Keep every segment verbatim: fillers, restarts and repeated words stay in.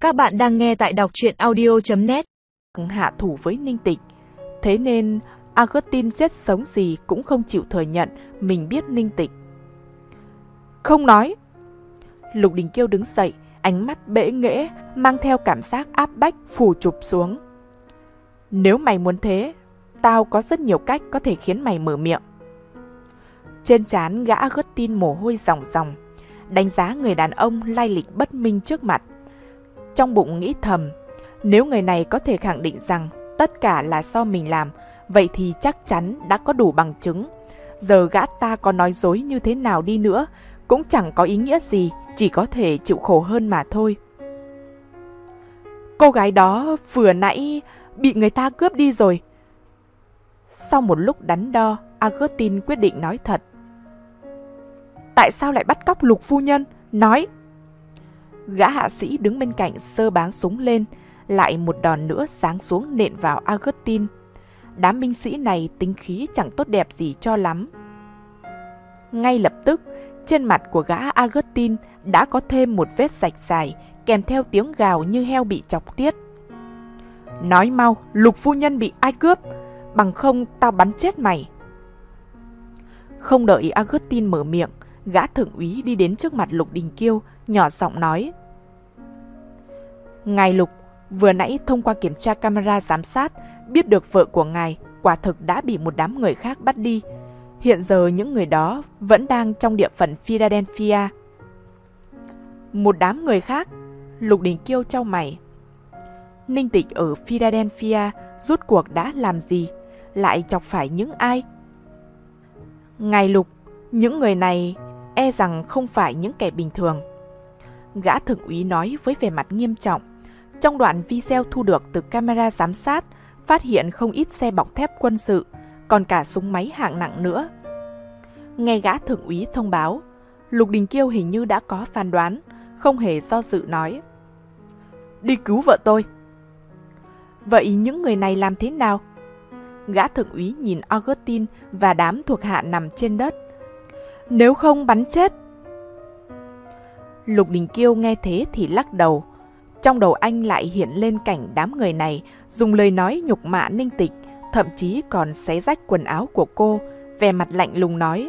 Các bạn đang nghe tại đọc truyện audio chấm net. Hạ thủ với Ninh Tịch. Thế nên Augustine chết sống gì cũng không chịu thừa nhận mình biết Ninh Tịch. Không nói. Lục Đình Kiêu đứng dậy, ánh mắt bẽ nghễ, mang theo cảm giác áp bách phủ chụp xuống. Nếu mày muốn thế, tao có rất nhiều cách có thể khiến mày mở miệng. Trên trán gã Augustine mồ hôi ròng ròng, đánh giá người đàn ông lai lịch bất minh trước mặt. Trong bụng nghĩ thầm, nếu người này có thể khẳng định rằng tất cả là do mình làm, vậy thì chắc chắn đã có đủ bằng chứng. Giờ gã ta có nói dối như thế nào đi nữa, cũng chẳng có ý nghĩa gì, chỉ có thể chịu khổ hơn mà thôi. Cô gái đó vừa nãy bị người ta cướp đi rồi. Sau một lúc đắn đo, Augustine quyết định nói thật. Tại sao lại bắt cóc Lục phu nhân? Nói! Gã hạ sĩ đứng bên cạnh giơ báng súng lên, lại một đòn nữa giáng xuống nện vào Augustine. Đám binh sĩ này tính khí chẳng tốt đẹp gì cho lắm. Ngay lập tức, trên mặt của gã Augustine đã có thêm một vết rạch dài, kèm theo tiếng gào như heo bị chọc tiết. Nói mau, Lục phu nhân bị ai cướp? Bằng không tao bắn chết mày. Không đợi Augustine mở miệng, gã thượng úy đi đến trước mặt Lục Đình Kiêu, nhỏ giọng nói. Ngài Lục, vừa nãy thông qua kiểm tra camera giám sát, biết được vợ của ngài quả thực đã bị một đám người khác bắt đi. Hiện giờ những người đó vẫn đang trong địa phận Philadelphia. Một đám người khác? Lục Đình Kiêu chau mày. Ninh Tịch ở Philadelphia rút cuộc đã làm gì? Lại chọc phải những ai? Ngài Lục, những người này e rằng không phải những kẻ bình thường. Gã thượng úy nói với vẻ mặt nghiêm trọng. Trong đoạn video thu được từ camera giám sát, phát hiện không ít xe bọc thép quân sự, còn cả súng máy hạng nặng nữa. Nghe gã thượng úy thông báo, Lục Đình Kiêu hình như đã có phán đoán, không hề do dự nói. Đi cứu vợ tôi. Vậy những người này làm thế nào? Gã thượng úy nhìn Augustine và đám thuộc hạ nằm trên đất. Nếu không bắn chết. Lục Đình Kiêu nghe thế thì lắc đầu. Trong đầu anh lại hiện lên cảnh đám người này dùng lời nói nhục mạ Ninh Tịch, thậm chí còn xé rách quần áo của cô, vẻ mặt lạnh lùng nói.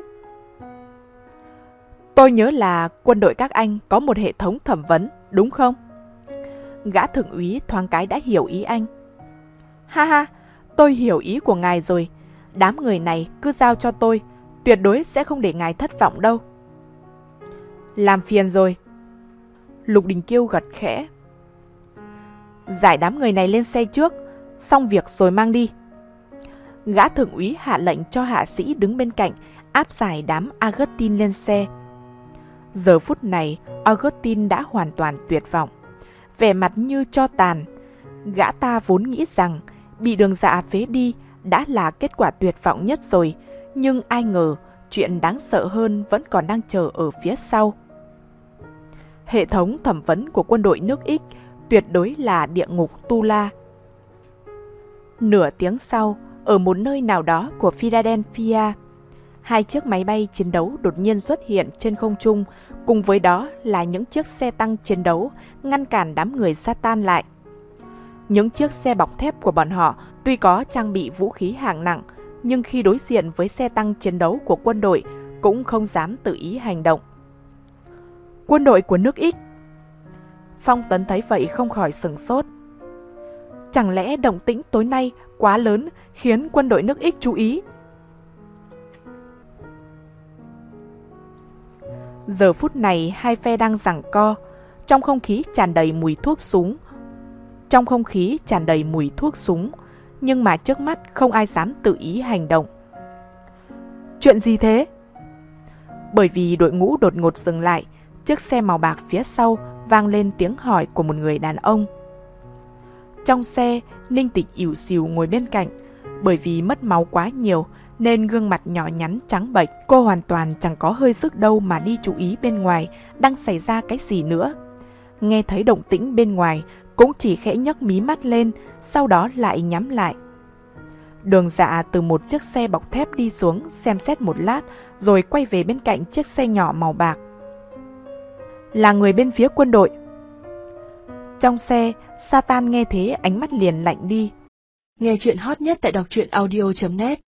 Tôi nhớ là quân đội các anh có một hệ thống thẩm vấn, đúng không? Gã thượng úy thoáng cái đã hiểu ý anh. Ha ha, tôi hiểu ý của ngài rồi. Đám người này cứ giao cho tôi, tuyệt đối sẽ không để ngài thất vọng đâu. Làm phiền rồi. Lục Đình Kiêu gật khẽ. Giải đám người này lên xe trước, xong việc rồi mang đi. Gã thượng úy hạ lệnh cho hạ sĩ đứng bên cạnh áp giải đám Augustine lên xe. Giờ phút này, Augustine đã hoàn toàn tuyệt vọng, vẻ mặt như tro tàn. Gã ta vốn nghĩ rằng bị đường dạ phế đi đã là kết quả tuyệt vọng nhất rồi, nhưng ai ngờ chuyện đáng sợ hơn vẫn còn đang chờ ở phía sau. Hệ thống thẩm vấn của quân đội nước X tuyệt đối là địa ngục tu la. Nửa tiếng sau, ở một nơi nào đó của Philadelphia, hai chiếc máy bay chiến đấu đột nhiên xuất hiện trên không trung, cùng với đó là những chiếc xe tăng chiến đấu ngăn cản đám người Satan lại. Những chiếc xe bọc thép của bọn họ tuy có trang bị vũ khí hạng nặng, nhưng khi đối diện với xe tăng chiến đấu của quân đội cũng không dám tự ý hành động. Quân đội của nước X. Phong Tấn thấy vậy không khỏi sửng sốt. Chẳng lẽ động tĩnh tối nay quá lớn khiến quân đội nước X chú ý? Giờ phút này hai phe đang giằng co, trong không khí tràn đầy mùi thuốc súng. Trong không khí tràn đầy mùi thuốc súng, nhưng mà trước mắt không ai dám tự ý hành động. Chuyện gì thế? Bởi vì đội ngũ đột ngột dừng lại, chiếc xe màu bạc phía sau vang lên tiếng hỏi của một người đàn ông. Trong xe, Ninh Tịch ỉu xìu ngồi bên cạnh. Bởi vì mất máu quá nhiều nên gương mặt nhỏ nhắn trắng bệch, cô hoàn toàn chẳng có hơi sức đâu mà đi chú ý bên ngoài đang xảy ra cái gì nữa. Nghe thấy động tĩnh bên ngoài, cũng chỉ khẽ nhấc mí mắt lên, sau đó lại nhắm lại. Đường Dạ từ một chiếc xe bọc thép đi xuống, xem xét một lát, rồi quay về bên cạnh chiếc xe nhỏ màu bạc. Là người bên phía quân đội. Trong xe, Satan nghe thế ánh mắt liền lạnh đi. Nghe chuyện hot nhất tại đọc truyện audio chấm net.